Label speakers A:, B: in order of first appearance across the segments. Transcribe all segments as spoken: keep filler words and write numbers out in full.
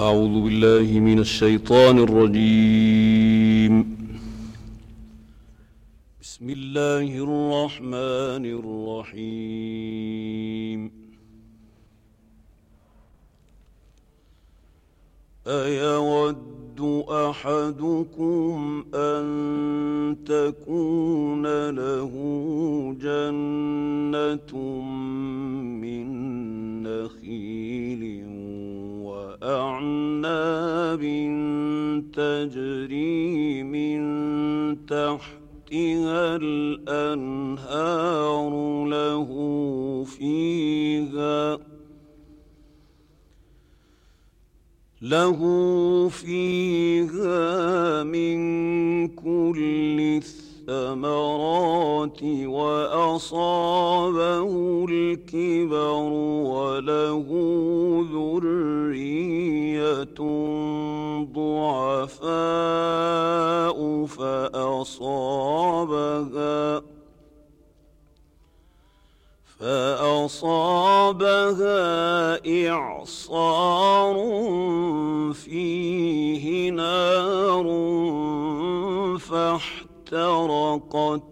A: أعوذ بالله من الشيطان الرجيم. بسم الله الرحمن الرحيم. أيود أحدكم أن تكون له جنة من نخيل وأعناب تجري من تحتها الأنهار له فيها له فيها من كل الثمرات وأصابه الكبر وله ذرية ضعفاء فأصابها فأصابها إعصار فيه نار فاحترقت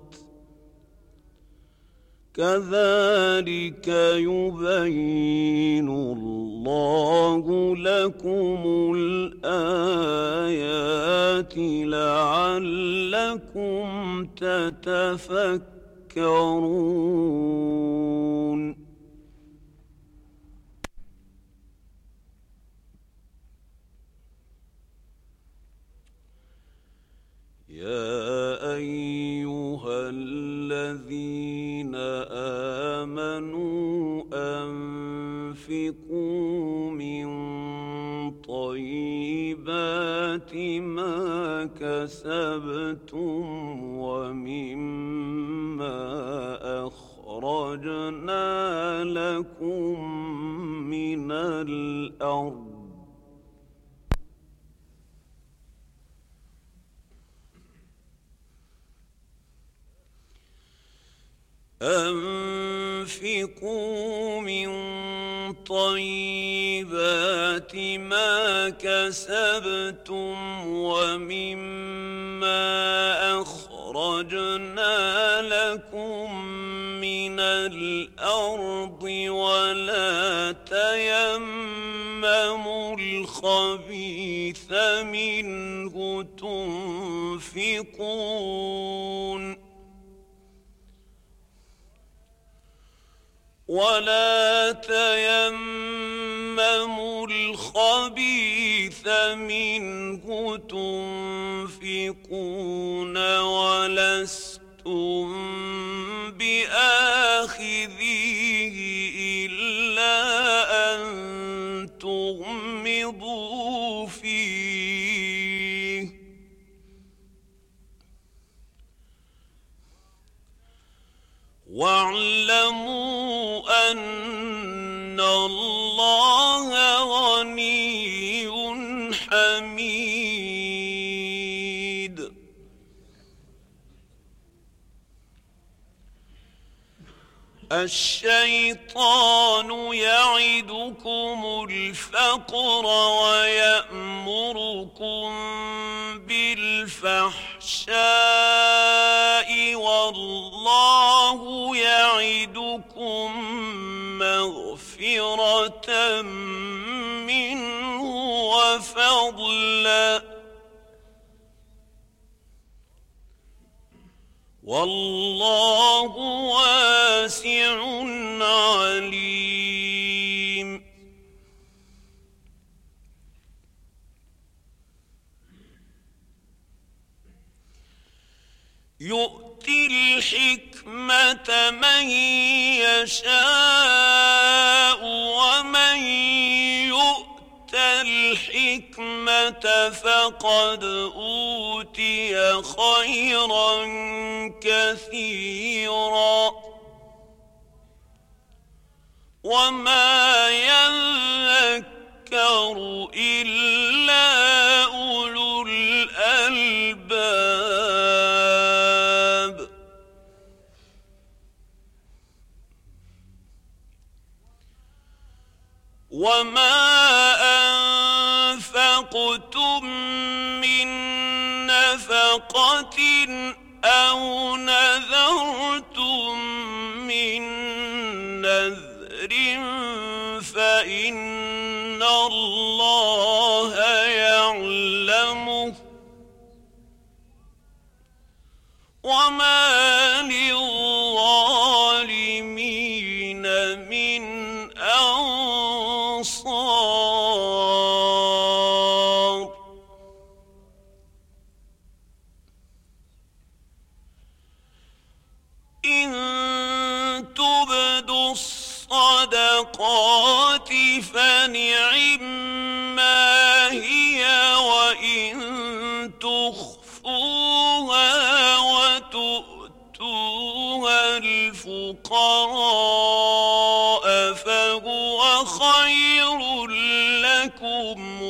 A: كذلك يبين الله لكم الآيات لعلكم تتفكرون. يا أيها الذين آمنوا أنفقوا من طيبات ما كسبتم ومما أخرجنا لكم من الأرض أنفقوا من طيبات ما كسبتم ومما أخرجنا لكم من الأرض ولا تيمموا الخبيث منه تنفقون ولا تيمموا الخبيث منه تنفقون ولستم بآخذيه إلا أن تغمضوا فيه واعلموا أن الله غني حميد. الشيطان يعدكم الفقر ويأمركم بالفحشاء والله يعدكم مغفرة منه وفضلا والله واسع عليم. يؤتي الحكمة من يشاء ومن يؤت الحكمة فقد أوتي خيرا كثيرا وما يذكر إلا أولو الألباب. وما أنفقتم أنفقتم من نفقة أو نذرتم من نذر فإن الله يعلمه وما للظالمين من أنصار. إن تبدوا الصدقات فنعما هي وإن تخفوها وتؤتوها الفقراء فهو خير لكم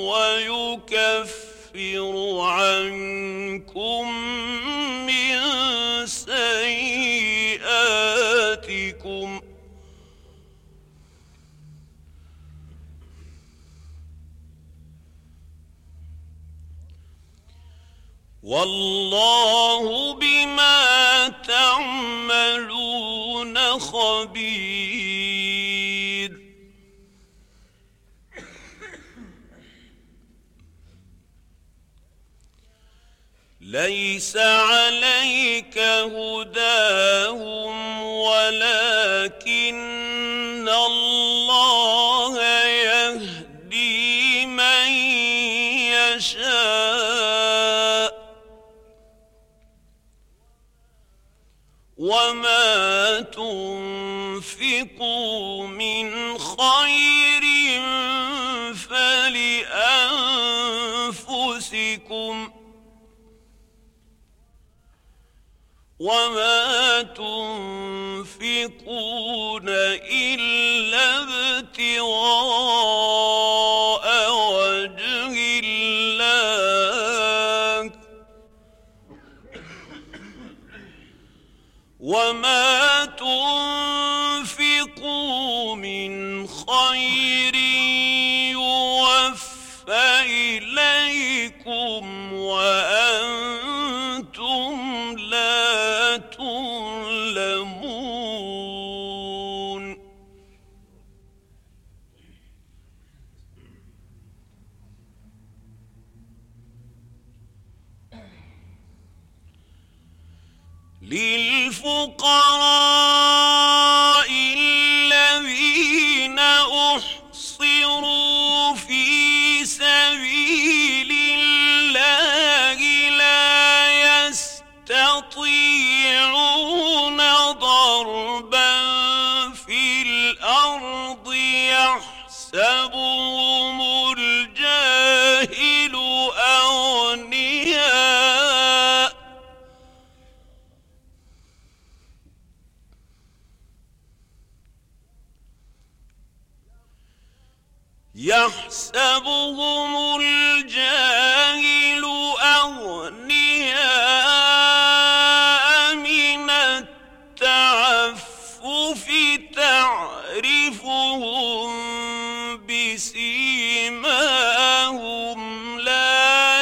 A: ويكفر عنكم من سيئاتكم والله بما تعملون خبير. ليس عليك هداهم ولكن الله يهدي من يشاء وما تنفقوا من خير فلأنفسكم وما تنفقون إلا ابتغاء وجه الله وما تنفقوا من خير يوفى إليكم وأنتم لا تظلمون. للفقراء الذين أحصروا في سبيل الله لا يستطيعون ضربا في الأرض يحسبهم الجاهل أغنياء يحسبهم الجاهل أغنياء من التعفف تعرفهم بسيماهم لا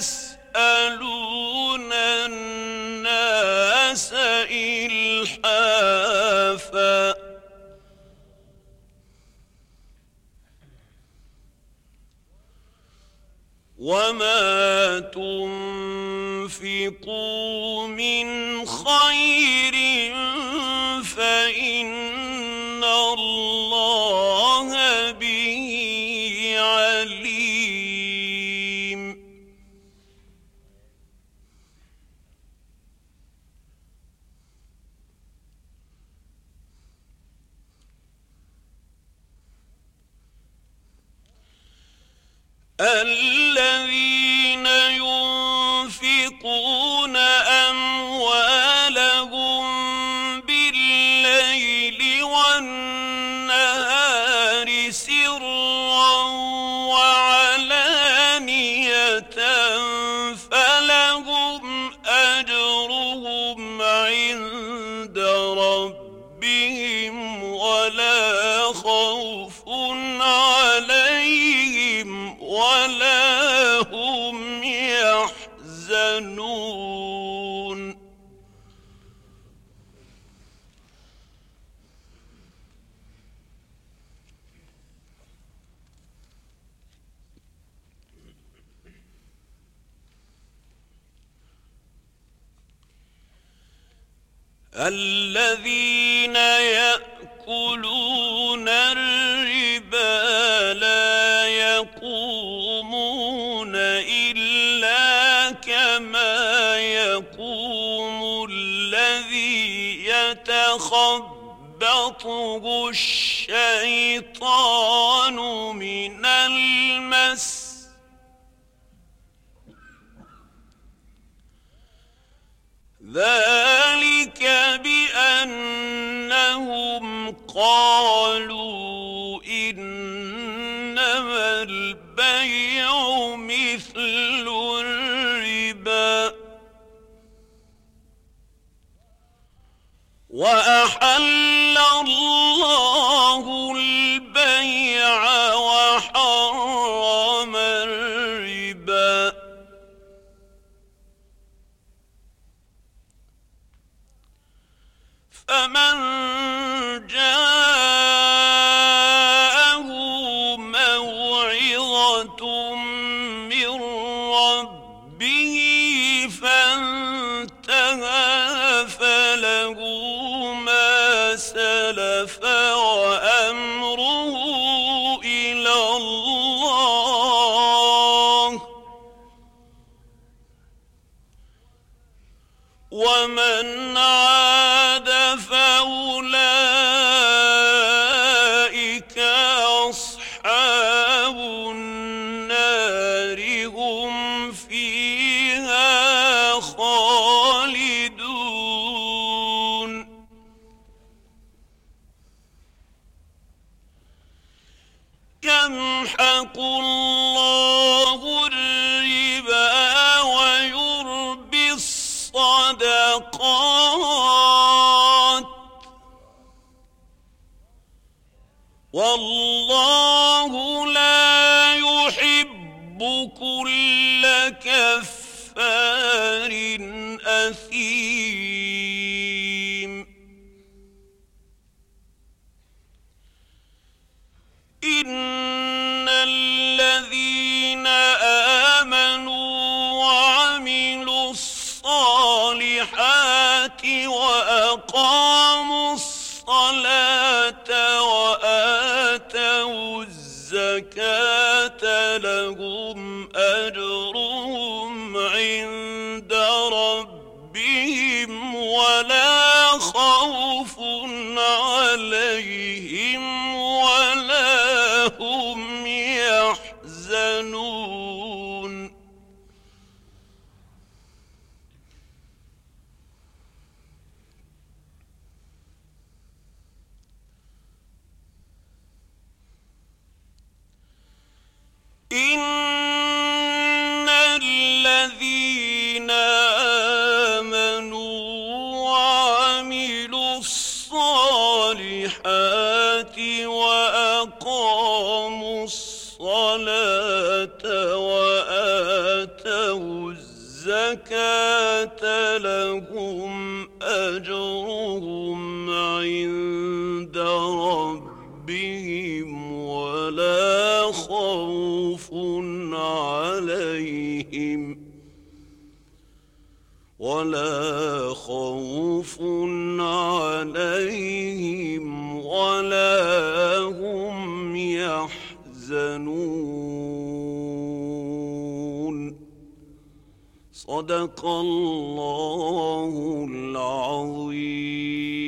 A: يسألون الناس إلحافا وما تنفقوا من خير فإن الله به عليم. الذين ينفقون أموالهم بالليل والنهار سرا وعلانية فلهم أجرهم عند ربهم ولا خوف عليهم ولا هم الذين يأكلون الربا لا يقومون إلا كما يقوم الذي يتخبطه الشيطان من المس ذلك بأنهم قالوا إنما البيع مثل الربا وأحل الله البيع وحرم الربا فمن جاءه موعظة من ربه فانتهى فله ما سلف وأمره إلى الله ومن عاد فأولئك أصحاب النار هم فيها خالدون يمحق الله الربا ويربي الصدقات والله لا يحب كل كفار أثيم إن الذين آمنوا وعملوا الصالحات وأقاموا الصلاة وآتوا الزكاة لهم أجرهم عند ربهم ولا خوف عليهم ولا هم يحزنون إن الذين آمنوا وعملوا الصالحات وأقاموا الصلاة وآتوا الزكاة لهم أجرهم عند ربهم ولا خوف عليهم ولا خوف عليهم ولا هم يحزنون صدق الله العظيم.